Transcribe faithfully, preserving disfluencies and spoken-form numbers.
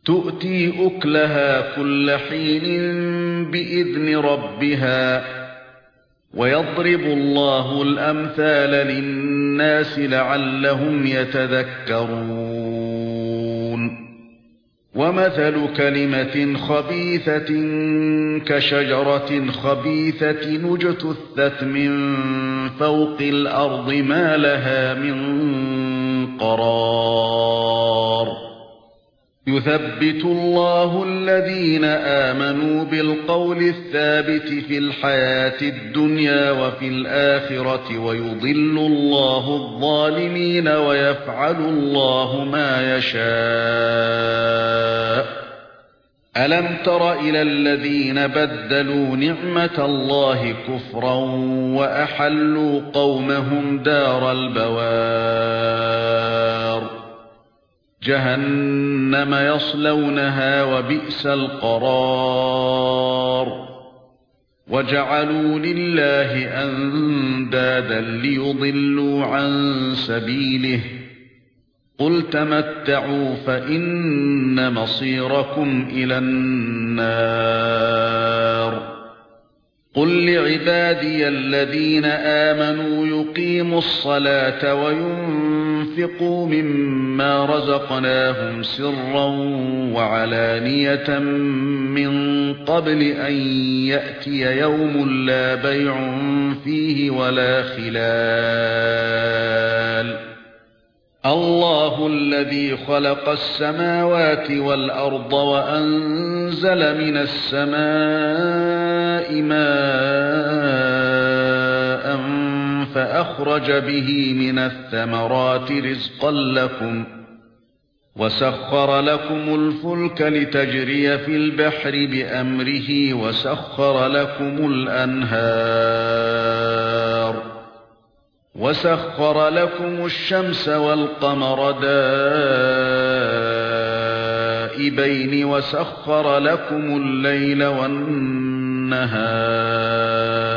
تؤتي أكلها كل حين بإذن ربها ويضرب الله الأمثال للناس لعلهم يتذكرون ومثل كلمة خبيثة كشجرة خبيثة اجتثت من فوق الأرض ما لها من قرار يثبت الله الذين آمنوا بالقول الثابت في الحياة الدنيا وفي الآخرة ويضل الله الظالمين ويفعل الله ما يشاء ألم تر إلى الذين بدلوا نعمة الله كفرا وأحلوا قومهم دار البوار جهنم يصلونها وبئس القرار وجعلوا لله أندادا ليضلوا عن سبيله قل تمتعوا فإن مصيركم إلى النار قل لعبادي الذين آمنوا يقيموا الصلاة وينفقوا مما رزقناهم سرا وعلانية من قبل أن يأتي يوم لا بيع فيه ولا خلال الله الذي خلق السماوات والأرض وأنزل من السماء ماء فأخرج به من الثمرات رزقا لكم وسخر لكم الفلك لتجري في البحر بأمره وسخر لكم الأنهار وسخر لكم الشمس والقمر دائبين وسخر لكم الليل والنهار